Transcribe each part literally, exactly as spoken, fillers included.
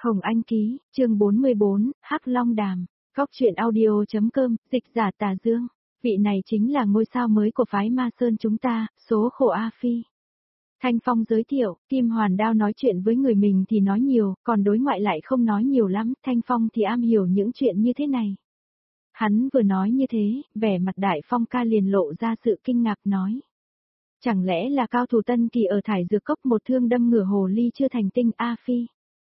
Hồng Anh ký, chương bốn mươi bốn, Hắc Long Đàm, Góc truyện audio.com, dịch giả Tà Dương. Vị này chính là ngôi sao mới của phái Ma Sơn chúng ta, số khổ A Phi. Thanh Phong giới thiệu, Kim Hoàn Đao nói chuyện với người mình thì nói nhiều, còn đối ngoại lại không nói nhiều lắm, Thanh Phong thì am hiểu những chuyện như thế này. Hắn vừa nói như thế, vẻ mặt Đại Phong ca liền lộ ra sự kinh ngạc nói. Chẳng lẽ là cao thủ tân kỳ ở thải dược cốc một thương đâm ngửa hồ ly chưa thành tinh A Phi?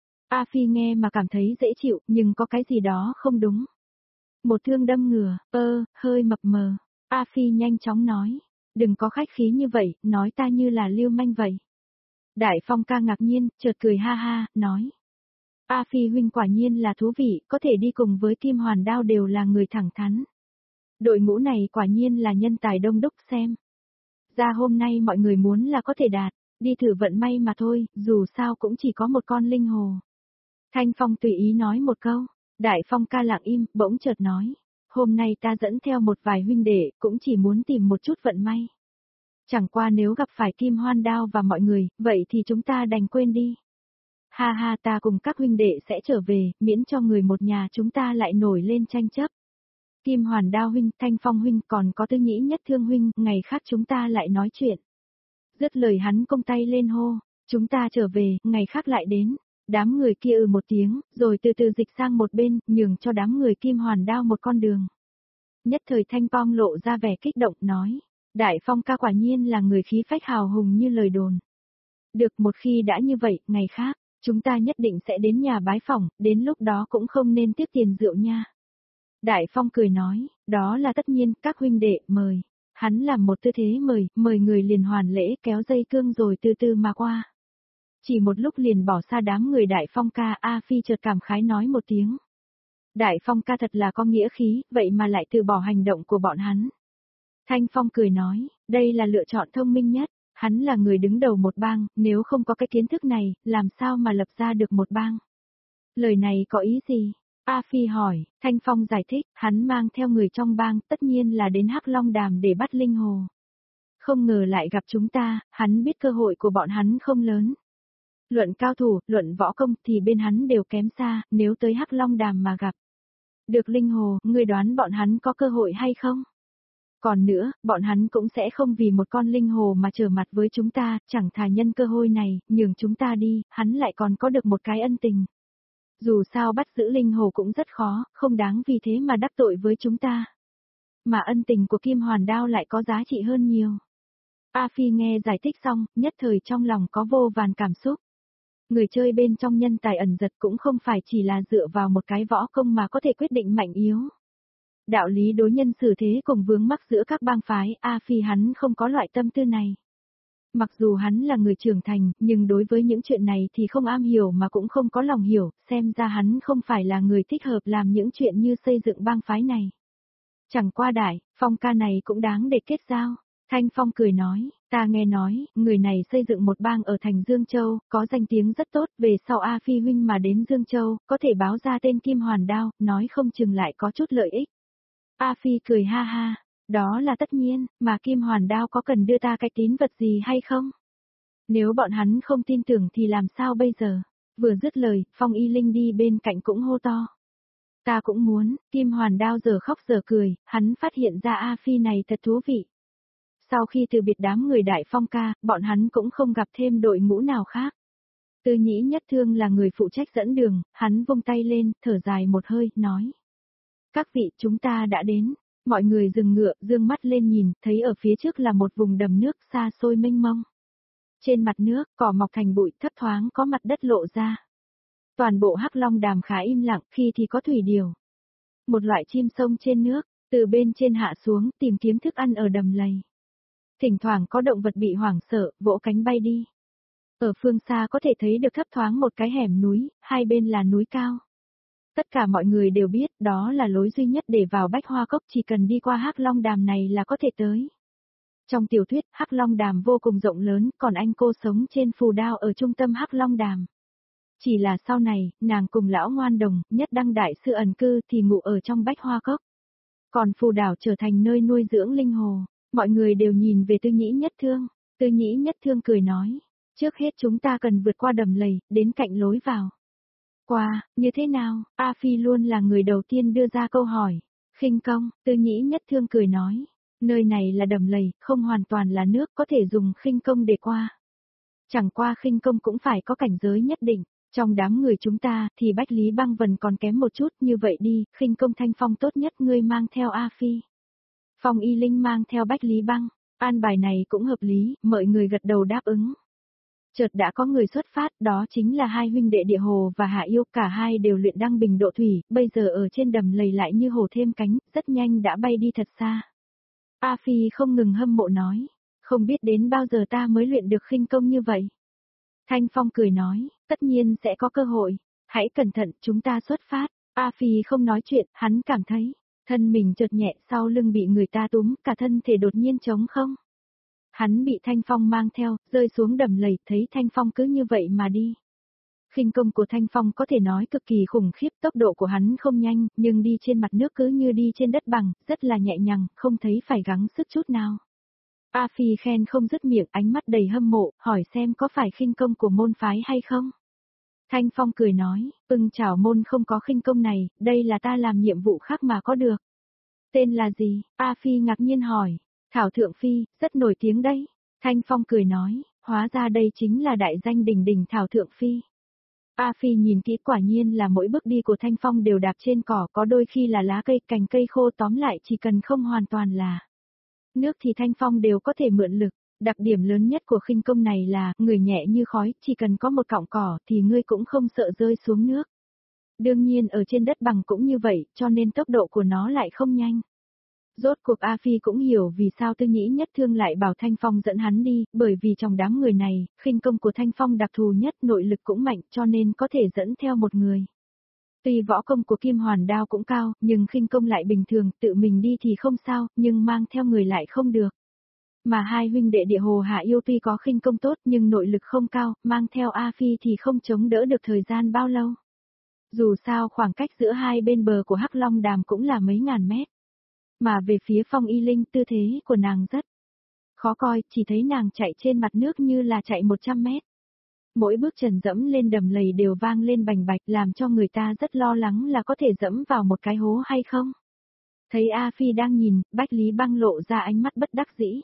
A Phi nghe mà cảm thấy dễ chịu, nhưng có cái gì đó không đúng. Một thương đâm ngửa, ơ, hơi mập mờ. A Phi nhanh chóng nói, đừng có khách khí như vậy, nói ta như là lưu manh vậy. Đại Phong ca ngạc nhiên, chợt cười ha ha, nói. A Phi huynh quả nhiên là thú vị, có thể đi cùng với Kim Hoàn Đao đều là người thẳng thắn. Đội ngũ này quả nhiên là nhân tài đông đúc xem. Ra hôm nay mọi người muốn là có thể đạt, đi thử vận may mà thôi, dù sao cũng chỉ có một con linh hồ. Thanh Phong tùy ý nói một câu, Đại Phong ca lặng im, bỗng chợt nói, hôm nay ta dẫn theo một vài huynh đệ, cũng chỉ muốn tìm một chút vận may. Chẳng qua nếu gặp phải Kim Hoan Đao và mọi người, vậy thì chúng ta đành quên đi. Ha ha, ta cùng các huynh đệ sẽ trở về, miễn cho người một nhà chúng ta lại nổi lên tranh chấp. Kim Hoàn Đao huynh, Thanh Phong huynh, còn có Tư Nhĩ Nhất Thương huynh, ngày khác chúng ta lại nói chuyện. Dứt lời hắn cong tay lên hô, chúng ta trở về, ngày khác lại đến. Đám người kia ừ một tiếng, rồi từ từ dịch sang một bên, nhường cho đám người Kim Hoàn Đao một con đường. Nhất thời Thanh Phong lộ ra vẻ kích động, nói, Đại Phong ca quả nhiên là người khí phách hào hùng như lời đồn. Được, một khi đã như vậy, ngày khác, chúng ta nhất định sẽ đến nhà bái phỏng, đến lúc đó cũng không nên tiếc tiền rượu nha. Đại Phong cười nói, đó là tất nhiên, các huynh đệ, mời. Hắn làm một tư thế mời, mời người liền hoàn lễ kéo dây cương rồi từ từ mà qua. Chỉ một lúc liền bỏ xa đám người Đại Phong ca, A Phi chợt cảm khái nói một tiếng. Đại Phong ca thật là có nghĩa khí, vậy mà lại từ bỏ hành động của bọn hắn. Thanh Phong cười nói, đây là lựa chọn thông minh nhất, hắn là người đứng đầu một bang, nếu không có cái kiến thức này, làm sao mà lập ra được một bang. Lời này có ý gì? A Phi hỏi, Thanh Phong giải thích, hắn mang theo người trong bang, tất nhiên là đến Hắc Long Đàm để bắt linh hồ. Không ngờ lại gặp chúng ta, hắn biết cơ hội của bọn hắn không lớn. Luận cao thủ, luận võ công thì bên hắn đều kém xa, nếu tới Hắc Long Đàm mà gặp được linh hồ, ngươi đoán bọn hắn có cơ hội hay không? Còn nữa, bọn hắn cũng sẽ không vì một con linh hồ mà trở mặt với chúng ta, chẳng thà nhân cơ hội này, nhường chúng ta đi, hắn lại còn có được một cái ân tình. Dù sao bắt giữ linh hồ cũng rất khó, không đáng vì thế mà đắc tội với chúng ta. Mà ân tình của Kim Hoàn Đao lại có giá trị hơn nhiều. A Phi nghe giải thích xong, nhất thời trong lòng có vô vàn cảm xúc. Người chơi bên trong nhân tài ẩn giật cũng không phải chỉ là dựa vào một cái võ công mà có thể quyết định mạnh yếu. Đạo lý đối nhân xử thế cùng vướng mắc giữa các bang phái, A Phi hắn không có loại tâm tư này. Mặc dù hắn là người trưởng thành, nhưng đối với những chuyện này thì không am hiểu mà cũng không có lòng hiểu, xem ra hắn không phải là người thích hợp làm những chuyện như xây dựng bang phái này. Chẳng qua Đại Phong ca này cũng đáng để kết giao. Thanh Phong cười nói, ta nghe nói, người này xây dựng một bang ở thành Dương Châu, có danh tiếng rất tốt, về sau A Phi huynh mà đến Dương Châu, có thể báo ra tên Kim Hoàn Đao, nói không chừng lại có chút lợi ích. A Phi cười ha ha, đó là tất nhiên, mà Kim Hoàn Đao có cần đưa ta cái tín vật gì hay không? Nếu bọn hắn không tin tưởng thì làm sao bây giờ? Vừa dứt lời, Phong Y Linh đi bên cạnh cũng hô to. Ta cũng muốn, Kim Hoàn Đao giờ khóc giờ cười, hắn phát hiện ra A Phi này thật thú vị. Sau khi từ biệt đám người Đại Phong ca, bọn hắn cũng không gặp thêm đội ngũ nào khác. Tư Nhĩ Nhất Thương là người phụ trách dẫn đường, hắn vung tay lên, thở dài một hơi, nói. Các vị, chúng ta đã đến. Mọi người dừng ngựa, dương mắt lên nhìn, thấy ở phía trước là một vùng đầm nước xa xôi mênh mông. Trên mặt nước, cỏ mọc thành bụi, thấp thoáng có mặt đất lộ ra. Toàn bộ Hắc Long Đàm khá im lặng, khi thì có thủy điểu. Một loại chim sông trên nước, từ bên trên hạ xuống, tìm kiếm thức ăn ở đầm lầy. Thỉnh thoảng có động vật bị hoảng sợ, vỗ cánh bay đi. Ở phương xa có thể thấy được thấp thoáng một cái hẻm núi, hai bên là núi cao. Tất cả mọi người đều biết đó là lối duy nhất để vào Bách Hoa Cốc, chỉ cần đi qua Hắc Long Đàm này là có thể tới. Trong tiểu thuyết, Hắc Long Đàm vô cùng rộng lớn, còn anh cô sống trên phù đao ở trung tâm Hắc Long Đàm. Chỉ là sau này, nàng cùng lão ngoan đồng, nhất đăng đại sư ẩn cư thì ngụ ở trong Bách Hoa Cốc. Còn phù đảo trở thành nơi nuôi dưỡng linh hồ. Mọi người đều nhìn về Tư Nhĩ Nhất Thương. Tư Nhĩ Nhất Thương cười nói, trước hết chúng ta cần vượt qua đầm lầy, đến cạnh lối vào. qua, như thế nào? A Phi luôn là người đầu tiên đưa ra câu hỏi. Khinh công, Tư Nhĩ Nhất Thương cười nói. Nơi này là đầm lầy, không hoàn toàn là nước, có thể dùng khinh công để qua. Chẳng qua khinh công cũng phải có cảnh giới nhất định. Trong đám người chúng ta, thì Bách Lý Băng Vân còn kém một chút, như vậy đi, khinh công Thanh Phong tốt nhất ngươi mang theo A Phi. Phong Y Linh mang theo Bách Lý Băng, an bài này cũng hợp lý, mọi người gật đầu đáp ứng. Chợt đã có người xuất phát, đó chính là hai huynh đệ Địa Hồ và Hạ Yêu, cả hai đều luyện đăng bình độ thủy, bây giờ ở trên đầm lầy lại như hổ thêm cánh, rất nhanh đã bay đi thật xa. A Phi không ngừng hâm mộ nói, không biết đến bao giờ ta mới luyện được khinh công như vậy. Thanh Phong cười nói, tất nhiên sẽ có cơ hội, hãy cẩn thận, chúng ta xuất phát. A Phi không nói chuyện, hắn cảm thấy, thân mình chợt nhẹ, sau lưng bị người ta túm, cả thân thể đột nhiên trống không. Hắn bị Thanh Phong mang theo, rơi xuống đầm lầy, thấy Thanh Phong cứ như vậy mà đi. Khinh công của Thanh Phong có thể nói cực kỳ khủng khiếp, tốc độ của hắn không nhanh, nhưng đi trên mặt nước cứ như đi trên đất bằng, rất là nhẹ nhàng, không thấy phải gắng sức chút nào. A Phi khen không dứt miệng, ánh mắt đầy hâm mộ, hỏi xem có phải khinh công của môn phái hay không. Thanh Phong cười nói, ưng chảo môn không có khinh công này, đây là ta làm nhiệm vụ khác mà có được. Tên là gì? A Phi ngạc nhiên hỏi. Thảo Thượng Phi, rất nổi tiếng đấy. Thanh Phong cười nói, hóa ra đây chính là đại danh đình đình Thảo Thượng Phi. A Phi nhìn kỹ, quả nhiên là mỗi bước đi của Thanh Phong đều đạp trên cỏ, có đôi khi là lá cây, cành cây khô, tóm lại chỉ cần không hoàn toàn là nước thì Thanh Phong đều có thể mượn lực. Đặc điểm lớn nhất của khinh công này là, người nhẹ như khói, chỉ cần có một cọng cỏ thì ngươi cũng không sợ rơi xuống nước. Đương nhiên ở trên đất bằng cũng như vậy, cho nên tốc độ của nó lại không nhanh. Rốt cuộc A Phi cũng hiểu vì sao Tư Nhĩ Nhất Thương lại bảo Thanh Phong dẫn hắn đi, bởi vì trong đám người này, khinh công của Thanh Phong đặc thù nhất, nội lực cũng mạnh, cho nên có thể dẫn theo một người. Tuy võ công của Kim Hoàn Đao cũng cao, nhưng khinh công lại bình thường, tự mình đi thì không sao, nhưng mang theo người lại không được. Mà hai huynh đệ Địa Hồ Hạ Yêu tuy có khinh công tốt nhưng nội lực không cao, mang theo A Phi thì không chống đỡ được thời gian bao lâu. Dù sao khoảng cách giữa hai bên bờ của Hắc Long Đàm cũng là mấy ngàn mét. Mà về phía Phong Y Linh, tư thế của nàng rất khó coi, chỉ thấy nàng chạy trên mặt nước như là chạy một trăm mét. Mỗi bước chân dẫm lên đầm lầy đều vang lên bành bạch, làm cho người ta rất lo lắng là có thể dẫm vào một cái hố hay không. Thấy A Phi đang nhìn, Bách Lý Băng lộ ra ánh mắt bất đắc dĩ.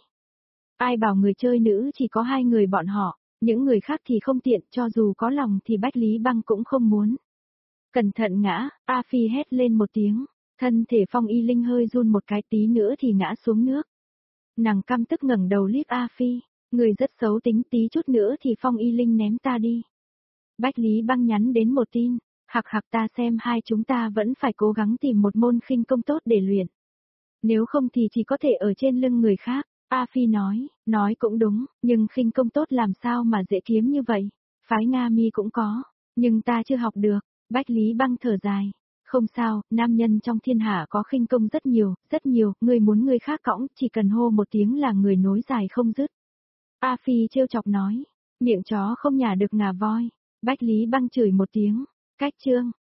Ai bảo người chơi nữ chỉ có hai người bọn họ, những người khác thì không tiện, cho dù có lòng thì Bách Lý Băng cũng không muốn. Cẩn thận ngã, A Phi hét lên một tiếng. Thân thể Phong Y Linh hơi run một cái, tí nữa thì ngã xuống nước. Nàng căm tức ngẩng đầu liếc A Phi, người rất xấu tính, tí chút nữa thì Phong Y Linh ném ta đi. Bách Lý Băng nhắn đến một tin, hặc hặc, ta xem hai chúng ta vẫn phải cố gắng tìm một môn khinh công tốt để luyện. Nếu không thì chỉ có thể ở trên lưng người khác. A Phi nói, nói cũng đúng, nhưng khinh công tốt làm sao mà dễ kiếm như vậy. Phái Nga Mi cũng có, nhưng ta chưa học được. Bách Lý Băng thở dài. Không sao, nam nhân trong thiên hạ có khinh công rất nhiều, rất nhiều, người muốn người khác cõng, chỉ cần hô một tiếng là người nối dài không dứt. A Phi trêu chọc nói, miệng chó không nhả được ngà voi. Bách Lý Băng chửi một tiếng, cách chương.